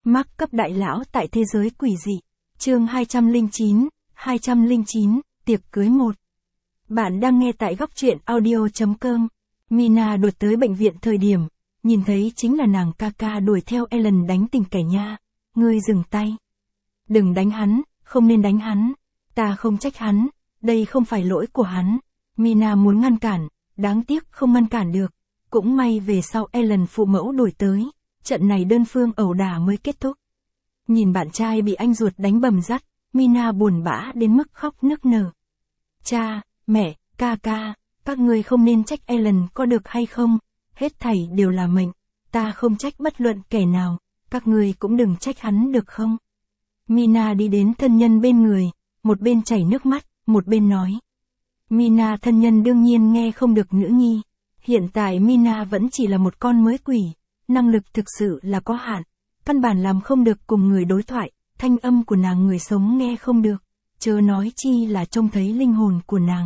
Mark cấp đại lão tại thế giới quỷ dị. Chương 209, tiệc cưới 1. Bạn đang nghe tại góc truyện audio.com. Mina đuổi tới bệnh viện thời điểm, nhìn thấy chính là nàng Kaka đuổi theo Ellen đánh tình kẻ nha. Ngươi dừng tay. Đừng đánh hắn, không nên đánh hắn. Ta không trách hắn, đây không phải lỗi của hắn. Mina muốn ngăn cản, đáng tiếc không ngăn cản được. Cũng may về sau Ellen phụ mẫu đuổi tới, trận này đơn phương ẩu đả mới kết thúc. Nhìn bạn trai bị anh ruột đánh bầm dắt, Mina buồn bã đến mức khóc nức nở. Cha, mẹ, Kaka, các ngươi không nên trách Ellen có được hay không, hết thảy đều là mệnh, ta không trách bất luận kẻ nào, các ngươi cũng đừng trách hắn được không. Mina đi đến thân nhân bên người, một bên chảy nước mắt, một bên nói. Mina thân nhân đương nhiên nghe không được nữ nhi, hiện tại Mina vẫn chỉ là một con mới quỷ, năng lực thực sự là có hạn, căn bản làm không được cùng người đối thoại, thanh âm của nàng người sống nghe không được, chớ nói chi là trông thấy linh hồn của nàng.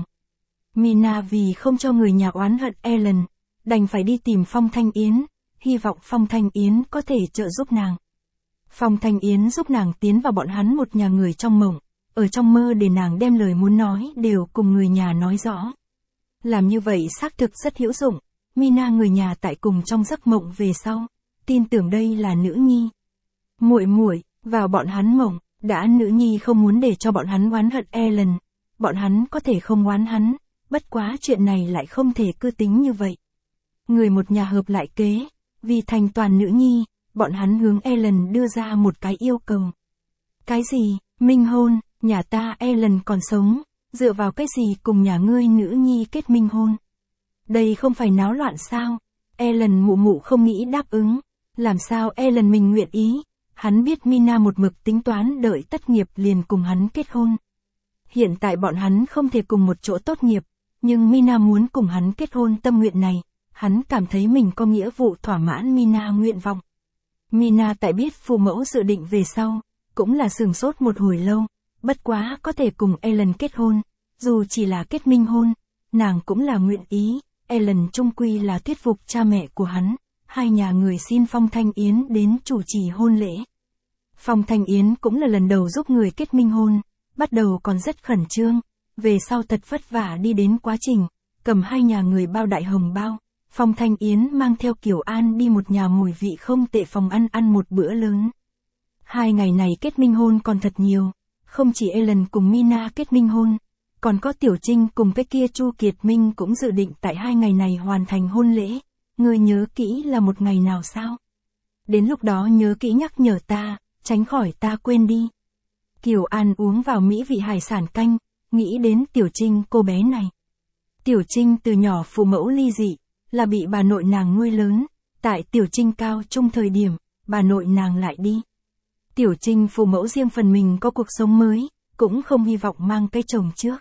Mina vì không cho người nhà oán hận Ellen, đành phải đi tìm Phong Thanh Yến, hy vọng Phong Thanh Yến có thể trợ giúp nàng. Phong Thanh Yến giúp nàng tiến vào bọn hắn một nhà người trong mộng, ở trong mơ để nàng đem lời muốn nói đều cùng người nhà nói rõ. Làm như vậy xác thực rất hữu dụng, Mina người nhà tại cùng trong giấc mộng về sau, tin tưởng đây là nữ nhi. Muội muội, vào bọn hắn mộng, đã nữ nhi không muốn để cho bọn hắn oán hận Ellen, bọn hắn có thể không oán hắn, bất quá chuyện này lại không thể cứ tính như vậy. Người một nhà hợp lại kế, vì thành toàn nữ nhi, bọn hắn hướng Ellen đưa ra một cái yêu cầu. Cái gì? Minh hôn, nhà ta Ellen còn sống, dựa vào cái gì cùng nhà ngươi nữ nhi kết minh hôn? Đây không phải náo loạn sao? Ellen mụ mụ không nghĩ đáp ứng, làm sao Ellen mình nguyện ý, hắn biết Mina một mực tính toán đợi tất nghiệp liền cùng hắn kết hôn. Hiện tại bọn hắn không thể cùng một chỗ tốt nghiệp, nhưng Mina muốn cùng hắn kết hôn tâm nguyện này, hắn cảm thấy mình có nghĩa vụ thỏa mãn Mina nguyện vọng. Mina tại biết phụ mẫu dự định về sau, cũng là sửng sốt một hồi lâu, bất quá có thể cùng Ellen kết hôn, dù chỉ là kết minh hôn, nàng cũng là nguyện ý, Ellen chung quy là thuyết phục cha mẹ của hắn, hai nhà người xin Phong Thanh Yến đến chủ trì hôn lễ. Phong Thanh Yến cũng là lần đầu giúp người kết minh hôn, bắt đầu còn rất khẩn trương, về sau thật vất vả đi đến quá trình, cầm hai nhà người bao đại hồng bao. Phong Thanh Yến mang theo Kiều An đi một nhà mùi vị không tệ phòng ăn một bữa lớn. 2 ngày này kết minh hôn còn thật nhiều, không chỉ Ellen cùng Mina kết minh hôn, còn có Tiểu Trinh cùng cái kia Chu Kiệt Minh cũng dự định tại 2 ngày này hoàn thành hôn lễ. Ngươi nhớ kỹ là một ngày nào sao? Đến lúc đó nhớ kỹ nhắc nhở ta, tránh khỏi ta quên đi. Kiều An uống vào mỹ vị hải sản canh, nghĩ đến Tiểu Trinh cô bé này. Tiểu Trinh từ nhỏ phụ mẫu ly dị, là bị bà nội nàng nuôi lớn, tại Tiểu Trinh cao trung thời điểm, bà nội nàng lại đi. Tiểu Trinh phụ mẫu riêng phần mình có cuộc sống mới, cũng không hy vọng mang cái chồng trước.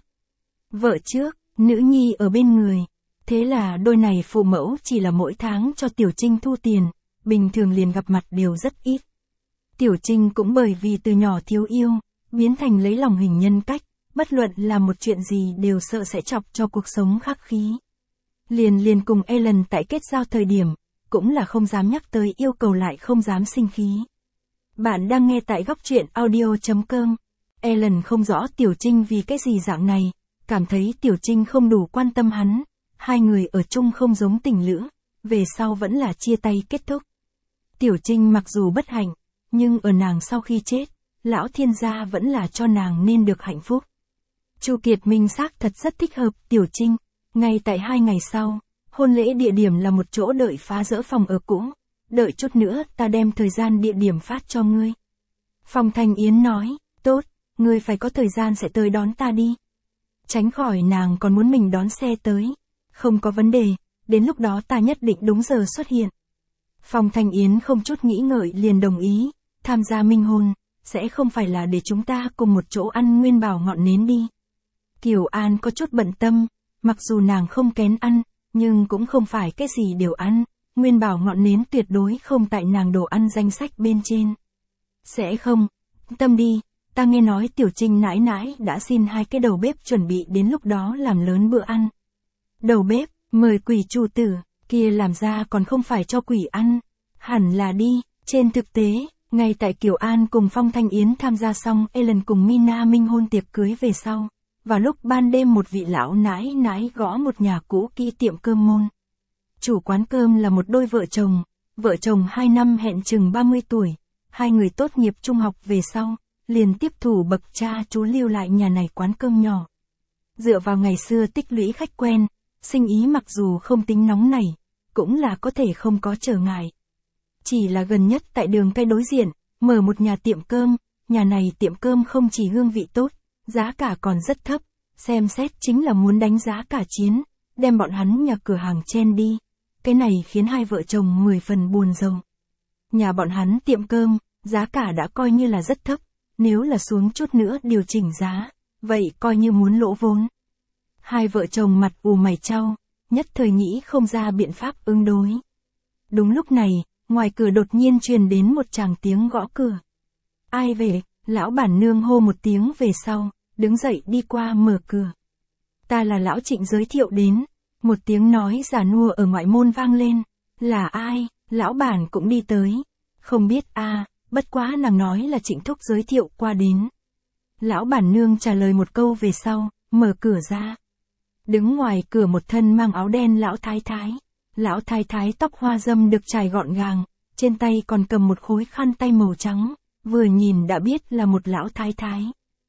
Vợ trước, nữ nhi ở bên người. Thế là đôi này phụ mẫu chỉ là mỗi tháng cho Tiểu Trinh thu tiền, bình thường liền gặp mặt đều rất ít. Tiểu Trinh cũng bởi vì từ nhỏ thiếu yêu, biến thành lấy lòng hình nhân cách, bất luận là một chuyện gì đều sợ sẽ chọc cho cuộc sống khắc khí. Liền cùng Ellen tại kết giao thời điểm, cũng là không dám nhắc tới yêu cầu lại không dám sinh khí. Bạn đang nghe tại góc truyện audio.com. Ellen không rõ Tiểu Trinh vì cái gì dạng này, cảm thấy Tiểu Trinh không đủ quan tâm hắn, hai người ở chung không giống tình lữ, về sau vẫn là chia tay kết thúc. Tiểu Trinh mặc dù bất hạnh, nhưng ở nàng sau khi chết, lão thiên gia vẫn là cho nàng nên được hạnh phúc. Chu Kiệt Minh xác thật rất thích hợp Tiểu Trinh. Ngay tại 2 ngày sau, hôn lễ địa điểm là một chỗ đợi phá dỡ phòng ở cũ, đợi chút nữa ta đem thời gian địa điểm phát cho ngươi. Phong Thanh Yến nói, tốt, ngươi phải có thời gian sẽ tới đón ta đi. Tránh khỏi nàng còn muốn mình đón xe tới. Không có vấn đề, đến lúc đó ta nhất định đúng giờ xuất hiện. Phong Thanh Yến không chút nghĩ ngợi liền đồng ý, tham gia minh hôn, sẽ không phải là để chúng ta cùng một chỗ ăn nguyên bảo ngọn nến đi. Kiều An có chút bận tâm. Mặc dù nàng không kén ăn, nhưng cũng không phải cái gì đều ăn, nguyên bảo ngọn nến tuyệt đối không tại nàng đồ ăn danh sách bên trên. Sẽ không, tâm đi, ta nghe nói Tiểu Trinh nãi nãi đã xin 2 cái đầu bếp chuẩn bị đến lúc đó làm lớn bữa ăn. Đầu bếp, mời quỷ chủ tử, kia làm ra còn không phải cho quỷ ăn, hẳn là đi, trên thực tế, Ngay tại Kiều An cùng Phong Thanh Yến tham gia xong Ellen cùng Mina minh hôn tiệc cưới về sau, vào lúc ban đêm một vị lão nãi nãi gõ một nhà cũ kỹ tiệm cơm môn. Chủ quán cơm là một đôi vợ chồng 2 năm hẹn chừng 30 tuổi, hai người tốt nghiệp trung học về sau, liền tiếp thủ bậc cha chú lưu lại nhà này quán cơm nhỏ. Dựa vào ngày xưa tích lũy khách quen, sinh ý mặc dù không tính nóng nảy, cũng là có thể không có trở ngại. Chỉ là gần nhất tại đường cây đối diện, mở một nhà tiệm cơm, nhà này tiệm cơm không chỉ hương vị tốt, giá cả còn rất thấp, xem xét chính là muốn đánh giá cả chiến, đem bọn hắn nhà cửa hàng chen đi. Cái này khiến hai vợ chồng 10 phần buồn rầu. Nhà bọn hắn tiệm cơm, giá cả đã coi như là rất thấp, nếu là xuống chút nữa điều chỉnh giá, vậy coi như muốn lỗ vốn. Hai vợ chồng mặt ù mày chau, nhất thời nghĩ không ra biện pháp ứng đối. Đúng lúc này, ngoài cửa đột nhiên truyền đến một tràng tiếng gõ cửa. Ai về? Lão bản nương hô một tiếng về sau, đứng dậy đi qua mở cửa. Ta là lão Trịnh giới thiệu đến. Một tiếng nói già nua ở ngoại môn vang lên. Là ai? Lão bản cũng đi tới. Không biết bất quá nàng nói là Trịnh thúc giới thiệu qua đến. Lão bản nương trả lời một câu về sau, mở cửa ra. Đứng ngoài cửa một thân mang áo đen lão thái thái. Lão thái thái tóc hoa râm được trải gọn gàng, trên tay còn cầm một khối khăn tay màu trắng, vừa nhìn đã biết là một lão thái thái.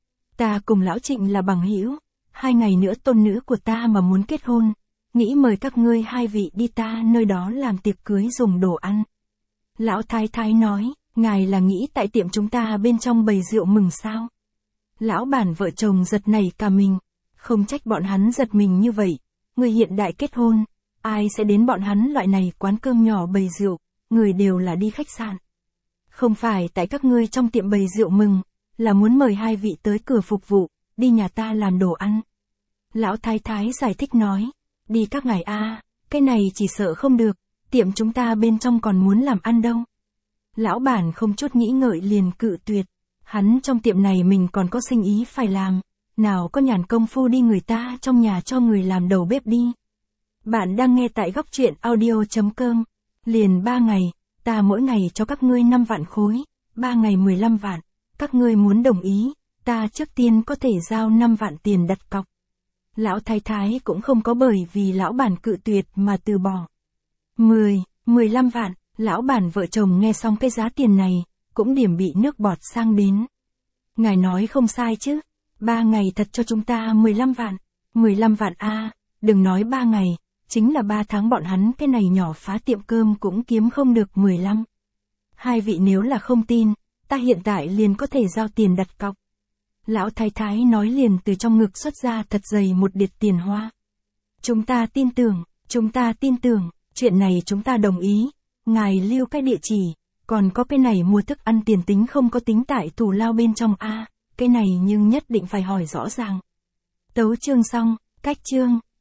Ta cùng lão Trịnh là bằng hữu, 2 ngày nữa tôn nữ của ta mà muốn kết hôn, nghĩ mời các ngươi hai vị đi ta nơi đó làm tiệc cưới dùng đồ ăn. Lão thái thái nói, ngài là nghĩ tại tiệm chúng ta bên trong bày rượu mừng sao? Lão bản vợ chồng giật nảy cả mình, không trách bọn hắn giật mình như vậy, người hiện đại kết hôn, ai sẽ đến bọn hắn loại này quán cơm nhỏ bày rượu, người đều là đi khách sạn. Không phải tại các ngươi trong tiệm bày rượu mừng, là muốn mời hai vị tới cửa phục vụ, đi nhà ta làm đồ ăn. Lão thái thái giải thích nói, đi các ngài cái này chỉ sợ không được, tiệm chúng ta bên trong còn muốn làm ăn đâu. Lão bản không chút nghĩ ngợi liền cự tuyệt, hắn trong tiệm này mình còn có sinh ý phải làm, nào có nhàn công phu đi người ta trong nhà cho người làm đầu bếp đi. Bạn đang nghe tại góc truyện audio.com, liền 3 ngày, ta mỗi ngày cho các ngươi 5 vạn khối, 3 ngày 15 vạn, các ngươi muốn đồng ý, ta trước tiên có thể giao 5 vạn tiền đặt cọc. Lão thái thái cũng không có bởi vì lão bản cự tuyệt mà từ bỏ. 15 vạn, lão bản vợ chồng nghe xong cái giá tiền này, cũng điểm bị nước bọt sang đến. Ngài nói không sai chứ, 3 ngày thật cho chúng ta 15 vạn, 15 vạn đừng nói 3 ngày, chính là 3 tháng bọn hắn cái này nhỏ phá tiệm cơm cũng kiếm không được 15. Hai vị nếu là không tin, ta hiện tại liền có thể giao tiền đặt cọc. Lão thái thái nói liền từ trong ngực xuất ra thật dày một điệp tiền hoa. Chúng ta tin tưởng, chuyện này chúng ta đồng ý, ngài lưu cái địa chỉ, còn có cái này mua thức ăn tiền tính không có tính tại thù lao bên trong cái này nhưng nhất định phải hỏi rõ ràng. Tấu chương xong, cách chương.